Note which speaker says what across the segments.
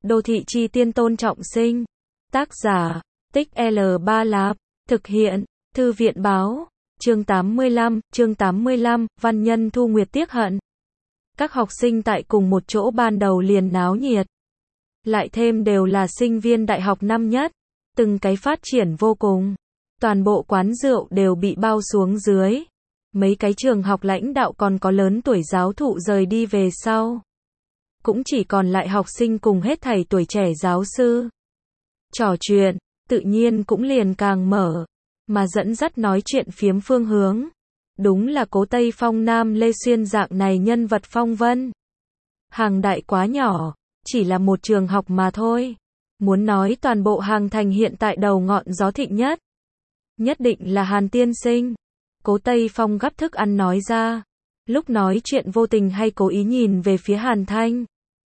Speaker 1: Đô thị chi tiên Tôn Trọng Sinh. Tác giả, Tích L3 Lạp. Thực hiện, Thư viện Báo. Chương 85, văn nhân Thu Nguyệt tiếc hận. Các học sinh tại cùng một chỗ ban đầu liền náo nhiệt. Lại thêm đều là sinh viên đại học năm nhất. Từng cái phát triển vô cùng. Toàn bộ quán rượu đều bị bao xuống dưới. Mấy cái trường học lãnh đạo còn có lớn tuổi giáo thụ rời đi về sau. Cũng chỉ còn lại học sinh cùng hết thảy tuổi trẻ giáo sư. Trò chuyện, tự nhiên cũng liền càng mở. Mà dẫn dắt nói chuyện phiếm phương hướng. Đúng là Cố Tây Phong Nam Lê Xuyên dạng này nhân vật phong vân. Hàng Đại quá nhỏ, chỉ là một trường học mà thôi. Muốn nói toàn bộ Hàng Thành hiện tại đầu ngọn gió thịnh nhất. Nhất định là Hàn tiên sinh. Cố Tây Phong gắp thức ăn nói ra. Lúc nói chuyện vô tình hay cố ý nhìn về phía Hàn Thanh.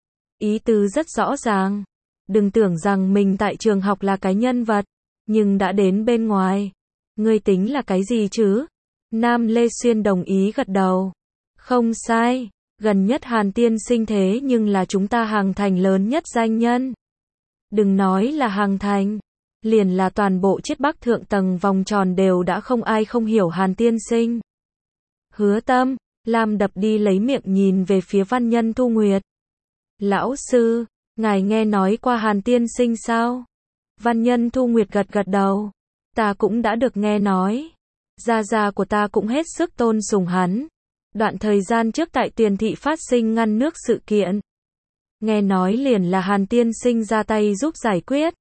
Speaker 1: Ý tứ rất rõ ràng. Đừng tưởng rằng mình tại trường học là cái nhân vật. Nhưng đã đến bên ngoài. Ngươi tính là cái gì chứ? Nam Lê Xuyên đồng ý gật đầu. Không sai. Gần nhất Hàn tiên sinh thế nhưng là chúng ta Hàng Thành lớn nhất danh nhân. Đừng nói là Hàng Thành. Liền là toàn bộ Chiết Bắc thượng tầng vòng tròn đều đã không ai không hiểu Hàn tiên sinh. Hứa Tâm, Lam đập đi lấy miệng nhìn về phía văn nhân Thu Nguyệt. Lão sư, ngài nghe nói qua Hàn tiên sinh sao? Văn nhân Thu Nguyệt gật gật đầu. Ta cũng đã được nghe nói. Gia gia của ta cũng hết sức tôn sùng hắn. Đoạn thời gian trước tại Tuyền thị phát sinh ngăn nước sự kiện. Nghe nói liền là Hàn tiên sinh ra tay giúp giải quyết.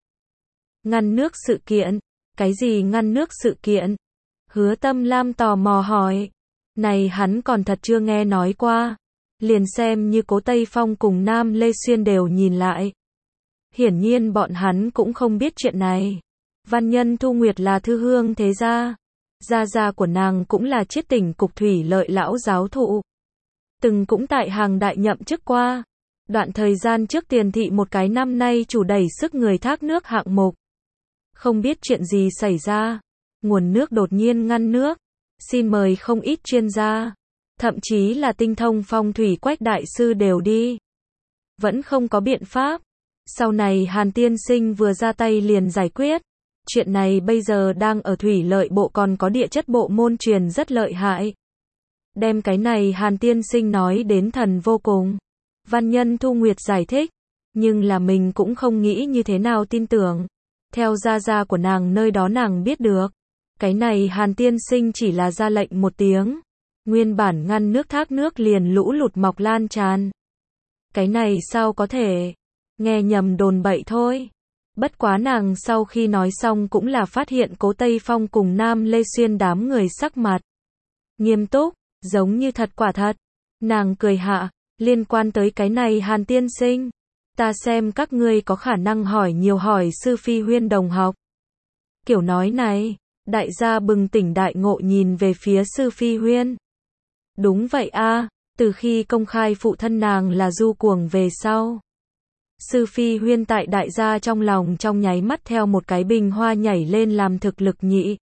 Speaker 1: Ngăn nước sự kiện? Cái gì ngăn nước sự kiện? Hứa Tâm Lam tò mò hỏi. Này hắn còn thật chưa nghe nói qua. Liền xem như Cố Tây Phong cùng Nam Lê Xuyên đều nhìn lại. Hiển nhiên bọn hắn cũng không biết chuyện này. Văn nhân Thu Nguyệt là thư hương thế gia. Gia gia của nàng cũng là Chiết tỉnh cục thủy lợi lão giáo thụ. Từng cũng tại Hàng Đại nhậm chức qua. Đoạn thời gian trước Tiền thị một cái năm nay chủ đẩy sức người thác nước hạng mục. Không biết chuyện gì xảy ra. Nguồn nước đột nhiên ngăn nước. Xin mời không ít chuyên gia. Thậm chí là tinh thông phong thủy Quách đại sư đều đi. Vẫn không có biện pháp. Sau này Hàn tiên sinh vừa ra tay liền giải quyết. Chuyện này bây giờ đang ở thủy lợi bộ còn có địa chất bộ môn truyền rất lợi hại. Đem cái này Hàn tiên sinh nói đến thần vô cùng. Văn nhân Thu Nguyệt giải thích. Nhưng là mình cũng không nghĩ như thế nào tin tưởng. Theo gia gia của nàng nơi đó nàng biết được. Cái này Hàn tiên sinh chỉ là ra lệnh một tiếng. Nguyên bản ngăn nước thác nước liền lũ lụt mọc lan tràn. Cái này sao có thể? Nghe nhầm đồn bậy thôi. Bất quá nàng sau khi nói xong cũng là phát hiện Cố Tây Phong cùng Nam Lê Xuyên đám người sắc mặt nghiêm túc, giống như thật quả thật. Nàng cười hạ, liên quan tới cái này Hàn tiên sinh. Ta xem các ngươi có khả năng hỏi nhiều hỏi sư Phi Huyên đồng học. Kiểu nói này, đại gia bừng tỉnh đại ngộ nhìn về phía sư Phi Huyên. Đúng vậy a, từ khi công khai phụ thân nàng là du cuồng về sau. Sư Phi Huyên tại đại gia trong lòng trong nháy mắt theo một cái bình hoa nhảy lên làm thực lực nhị.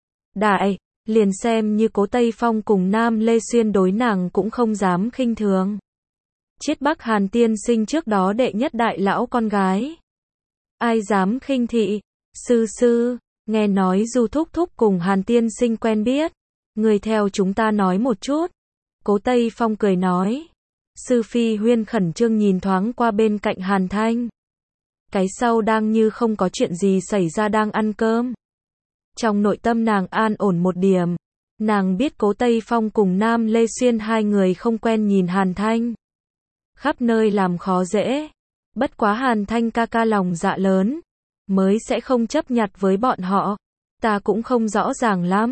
Speaker 1: Đại, liền xem như Cố Tây Phong cùng Nam Lê Xuyên đối nàng cũng không dám khinh thường. Chiết Bắc Hàn tiên sinh trước đó đệ nhất đại lão con gái. Ai dám khinh thị? Sư, nghe nói Du thúc thúc cùng Hàn tiên sinh quen biết. Người theo chúng ta nói một chút. Cố Tây Phong cười nói. Sư Phi Huyên khẩn trương nhìn thoáng qua bên cạnh Hàn Thanh. Cái sau đang như không có chuyện gì xảy ra đang ăn cơm. Trong nội tâm nàng an ổn một điểm. Nàng biết Cố Tây Phong cùng Nam Lê Xuyên hai người không quen nhìn Hàn Thanh. Khắp nơi làm khó dễ. Bất quá Hàn Thanh ca ca lòng dạ lớn. Mới sẽ không chấp nhặt với bọn họ. Ta cũng không rõ ràng lắm.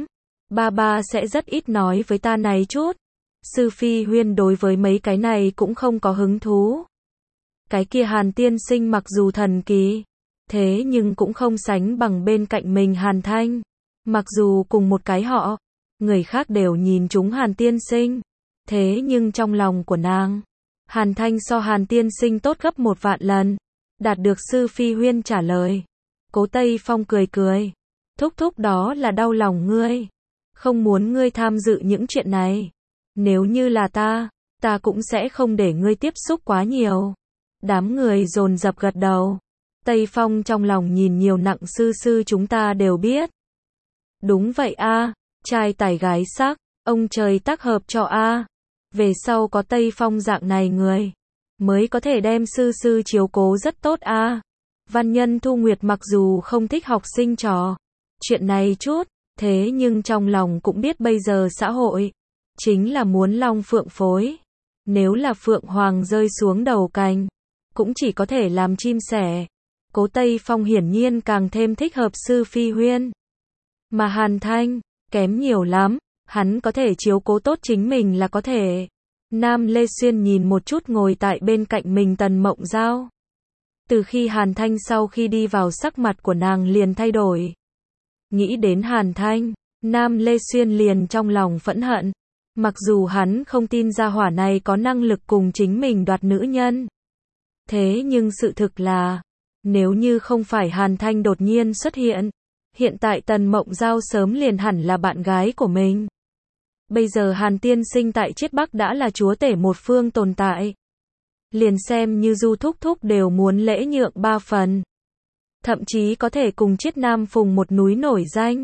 Speaker 1: Ba sẽ rất ít nói với ta này chút. Sư Phi Huyên đối với mấy cái này cũng không có hứng thú. Cái kia Hàn tiên sinh mặc dù thần kỳ. Thế nhưng cũng không sánh bằng bên cạnh mình Hàn Thanh. Mặc dù cùng một cái họ. Người khác đều nhìn chúng Hàn tiên sinh. Thế nhưng trong lòng của nàng. Hàn Thanh so Hàn tiên sinh tốt gấp 1 vạn lần. Đạt được sư Phi Huyên trả lời. Cố Tây Phong cười cười. Thúc thúc đó là đau lòng ngươi. Không muốn ngươi tham dự những chuyện này. Nếu như là ta cũng sẽ không để ngươi tiếp xúc quá nhiều. Đám người dồn dập gật đầu. Tây Phong trong lòng nhìn nhiều nặng, sư chúng ta đều biết. Đúng vậy a, trai tài gái sắc, ông trời tác hợp cho a. Về sau có Tây Phong dạng này người, mới có thể đem sư chiếu cố rất tốt a. Văn Nhân Thu Nguyệt mặc dù không thích học sinh trò chuyện này chút, thế nhưng trong lòng cũng biết bây giờ xã hội chính là muốn long phượng phối. Nếu là phượng hoàng rơi xuống đầu cành, cũng chỉ có thể làm chim sẻ. Cố Tây Phong hiển nhiên càng thêm thích hợp Sư Phi Huyên. Mà Hàn Thanh, kém nhiều lắm, hắn có thể chiếu cố tốt chính mình là có thể. Nam Lê Xuyên nhìn một chút ngồi tại bên cạnh mình Tần Mộng Giao. Từ khi Hàn Thanh sau khi đi vào, sắc mặt của nàng liền thay đổi. Nghĩ đến Hàn Thanh, Nam Lê Xuyên liền trong lòng phẫn hận. Mặc dù hắn không tin gia hỏa này có năng lực cùng chính mình đoạt nữ nhân. Thế nhưng sự thực là, nếu như không phải Hàn Thanh đột nhiên xuất hiện tại Tần Mộng Giao sớm liền hẳn là bạn gái của mình. Bây giờ Hàn tiên sinh tại Chiết Bắc đã là chúa tể một phương tồn tại. Liền xem như Du thúc thúc đều muốn lễ nhượng 3 phần. Thậm chí có thể cùng Chiết Nam phùng một núi nổi danh.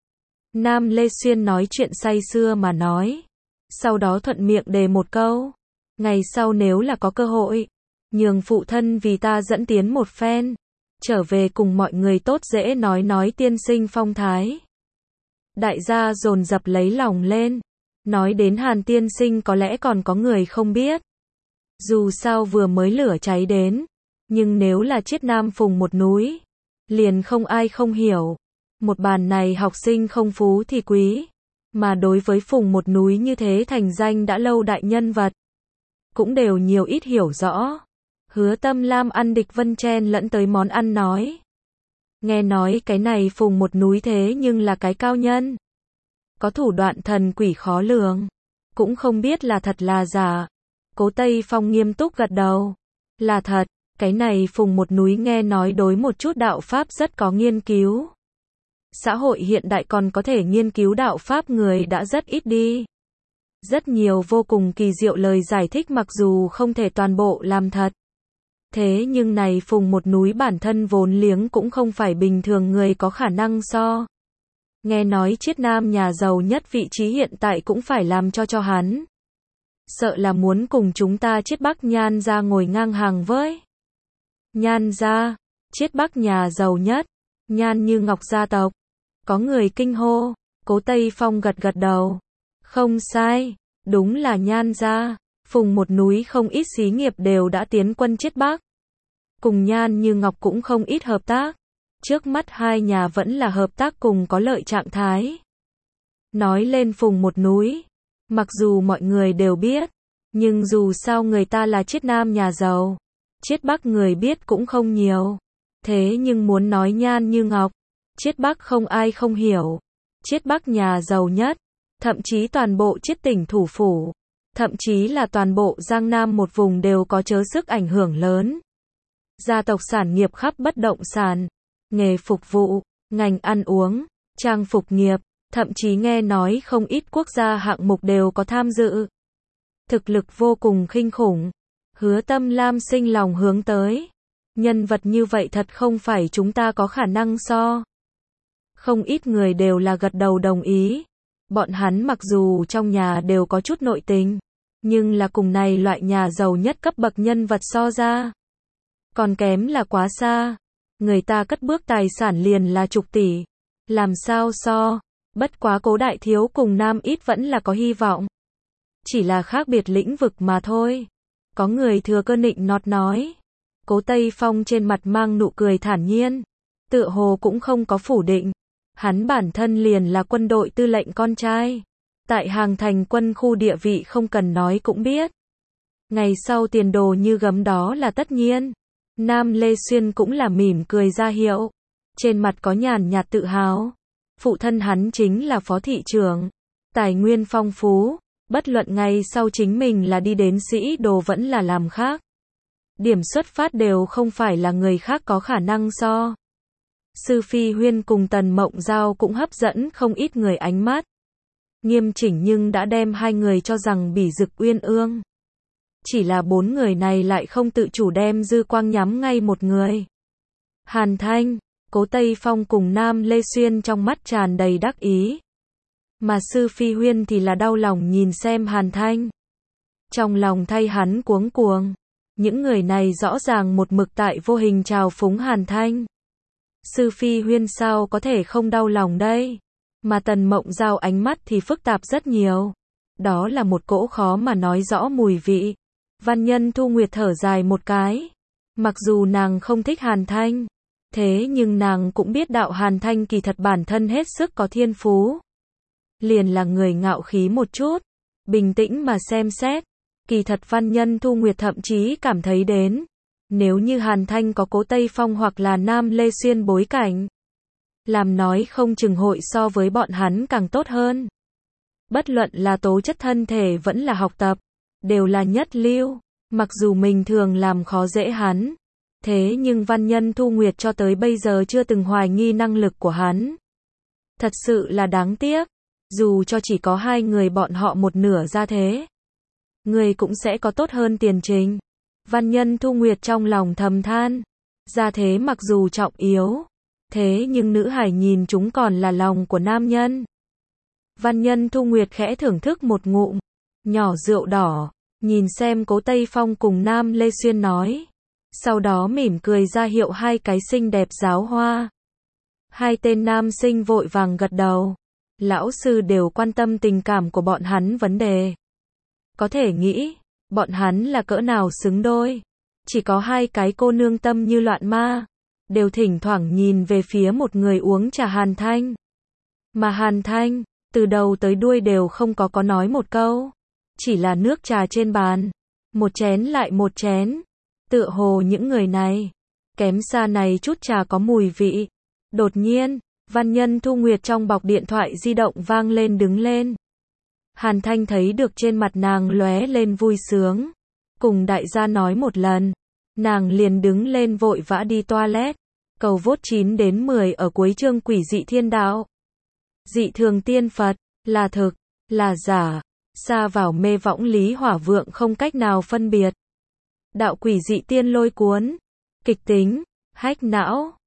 Speaker 1: Nam Lê Xuyên nói chuyện say sưa mà nói. Sau đó thuận miệng đề một câu. Ngày sau nếu là có cơ hội, nhường phụ thân vì ta dẫn tiến một phen, trở về cùng mọi người tốt dễ nói tiên sinh phong thái. Đại gia dồn dập lấy lòng lên. Nói đến Hàn tiên sinh có lẽ còn có người không biết. Dù sao vừa mới lửa cháy đến, nhưng nếu là Chiết Nam phùng một núi, liền không ai không hiểu. Một bàn này học sinh không phú thì quý, mà đối với phùng một núi như thế thành danh đã lâu đại nhân vật, cũng đều nhiều ít hiểu rõ. Hứa Tâm Lam ăn địch vân chen lẫn tới món ăn nói. Nghe nói cái này phùng một núi thế nhưng là cái cao nhân. Có thủ đoạn thần quỷ khó lường, cũng không biết là thật là giả. Cố Tây Phong nghiêm túc gật đầu. Là thật, cái này phùng một núi nghe nói đối một chút đạo pháp rất có nghiên cứu. Xã hội hiện đại còn có thể nghiên cứu đạo pháp người đã rất ít đi. Rất nhiều vô cùng kỳ diệu lời giải thích mặc dù không thể toàn bộ làm thật. Thế nhưng này phùng một núi bản thân vốn liếng cũng không phải bình thường người có khả năng so. Nghe nói Chiết Nam nhà giàu nhất vị trí hiện tại cũng phải làm cho hắn. Sợ là muốn cùng chúng ta Chiết Bắc Nhan gia ngồi ngang hàng với. Nhan gia, Chiết Bắc nhà giàu nhất, Nhan Như Ngọc gia tộc. Có người kinh hô, Cố Tây Phong gật gật đầu. Không sai, đúng là Nhan gia. Phùng một núi không ít xí nghiệp đều đã tiến quân Chiết Bắc. Cùng Nhan Như Ngọc cũng không ít hợp tác. Trước mắt hai nhà vẫn là hợp tác cùng có lợi trạng thái. Nói lên phùng một núi, mặc dù mọi người đều biết, nhưng dù sao người ta là Chiết Nam nhà giàu, Chiết Bắc người biết cũng không nhiều. Thế nhưng muốn nói Nhan Như Ngọc, Chiết Bắc không ai không hiểu. Chiết Bắc nhà giàu nhất, thậm chí toàn bộ Chiết tỉnh thủ phủ, thậm chí là toàn bộ Giang Nam một vùng đều có chớ sức ảnh hưởng lớn. Gia tộc sản nghiệp khắp bất động sản, nghề phục vụ, ngành ăn uống, trang phục nghiệp, thậm chí nghe nói không ít quốc gia hạng mục đều có tham dự. Thực lực vô cùng kinh khủng. Hứa Tâm Lam sinh lòng hướng tới. Nhân vật như vậy thật không phải chúng ta có khả năng so. Không ít người đều là gật đầu đồng ý. Bọn hắn mặc dù trong nhà đều có chút nội tình, nhưng là cùng này loại nhà giàu nhất cấp bậc nhân vật so ra, còn kém là quá xa. Người ta cất bước tài sản liền là chục tỷ. Làm sao so, bất quá Cố đại thiếu cùng Nam ít vẫn là có hy vọng. Chỉ là khác biệt lĩnh vực mà thôi. Có người thừa cơ nịnh nọt nói. Cố Tây Phong trên mặt mang nụ cười thản nhiên. Tựa hồ cũng không có phủ định. Hắn bản thân liền là quân đội tư lệnh con trai. Tại Hàng Thành quân khu địa vị không cần nói cũng biết. Ngày sau tiền đồ như gấm đó là tất nhiên. Nam Lê Xuyên cũng là mỉm cười ra hiệu. Trên mặt có nhàn nhạt tự hào. Phụ thân hắn chính là phó thị trưởng. Tài nguyên phong phú. Bất luận ngày sau chính mình là đi đến sĩ đồ vẫn là làm khác. Điểm xuất phát đều không phải là người khác có khả năng so. Sư Phi Huyên cùng Tần Mộng Giao cũng hấp dẫn không ít người ánh mắt. Nghiêm chỉnh nhưng đã đem hai người cho rằng bỉ dực uyên ương. Chỉ là 4 người này lại không tự chủ đem dư quang nhắm ngay một người. Hàn Thanh, Cố Tây Phong cùng Nam Lê Xuyên trong mắt tràn đầy đắc ý. Mà Sư Phi Huyên thì là đau lòng nhìn xem Hàn Thanh. Trong lòng thay hắn cuống cuồng. Những người này rõ ràng một mực tại vô hình trào phúng Hàn Thanh. Sư Phi Huyên sao có thể không đau lòng đây? Mà Tần Mộng Giao ánh mắt thì phức tạp rất nhiều. Đó là một cỗ khó mà nói rõ mùi vị. Văn Nhân Thu Nguyệt thở dài một cái. Mặc dù nàng không thích Hàn Thanh, thế nhưng nàng cũng biết đạo Hàn Thanh kỳ thật bản thân hết sức có thiên phú. Liền là người ngạo khí một chút. Bình tĩnh mà xem xét. Kỳ thật Văn Nhân Thu Nguyệt thậm chí cảm thấy đến. Nếu như Hàn Thanh có Cố Tây Phong hoặc là Nam Lê Xuyên bối cảnh. Làm nói không chừng hội so với bọn hắn càng tốt hơn. Bất luận là tố chất thân thể vẫn là học tập. Đều là nhất lưu. Mặc dù mình thường làm khó dễ hắn. Thế nhưng Văn Nhân Thu Nguyệt cho tới bây giờ chưa từng hoài nghi năng lực của hắn. Thật sự là đáng tiếc. Dù cho chỉ có 2 người bọn họ một nửa ra thế. Người cũng sẽ có tốt hơn tiền trình. Văn Nhân Thu Nguyệt trong lòng thầm than. Ra thế mặc dù trọng yếu. Thế nhưng nữ hải nhìn chúng còn là lòng của nam nhân. Văn Nhân Thu Nguyệt khẽ thưởng thức một ngụm. Nhỏ rượu đỏ. Nhìn xem Cố Tây Phong cùng Nam Lê Xuyên nói. Sau đó mỉm cười ra hiệu 2 cái xinh đẹp giáo hoa. 2 tên nam sinh vội vàng gật đầu. Lão sư đều quan tâm tình cảm của bọn hắn vấn đề. Có thể nghĩ, bọn hắn là cỡ nào xứng đôi. Chỉ có 2 cái cô nương tâm như loạn ma. Đều thỉnh thoảng nhìn về phía một người uống trà Hàn Thanh. Mà Hàn Thanh, từ đầu tới đuôi đều không có nói một câu. Chỉ là nước trà trên bàn. Một chén lại một chén. Tựa hồ những người này. Kém xa này chút trà có mùi vị. Đột nhiên, Văn Nhân Thu Nguyệt trong bọc điện thoại di động vang lên đứng lên. Hàn Thanh thấy được trên mặt nàng lóe lên vui sướng. Cùng đại gia nói một lần. Nàng liền đứng lên vội vã đi toilet. Cầu vote 9 đến 10 ở cuối chương Quỷ Dị Thiên Đạo. Dị thường tiên Phật, là thực, là giả. Xa vào mê võng Lý Hỏa Vượng không cách nào phân biệt. Đạo Quỷ Dị Tiên Lôi Cuốn. Kịch tính, hách não.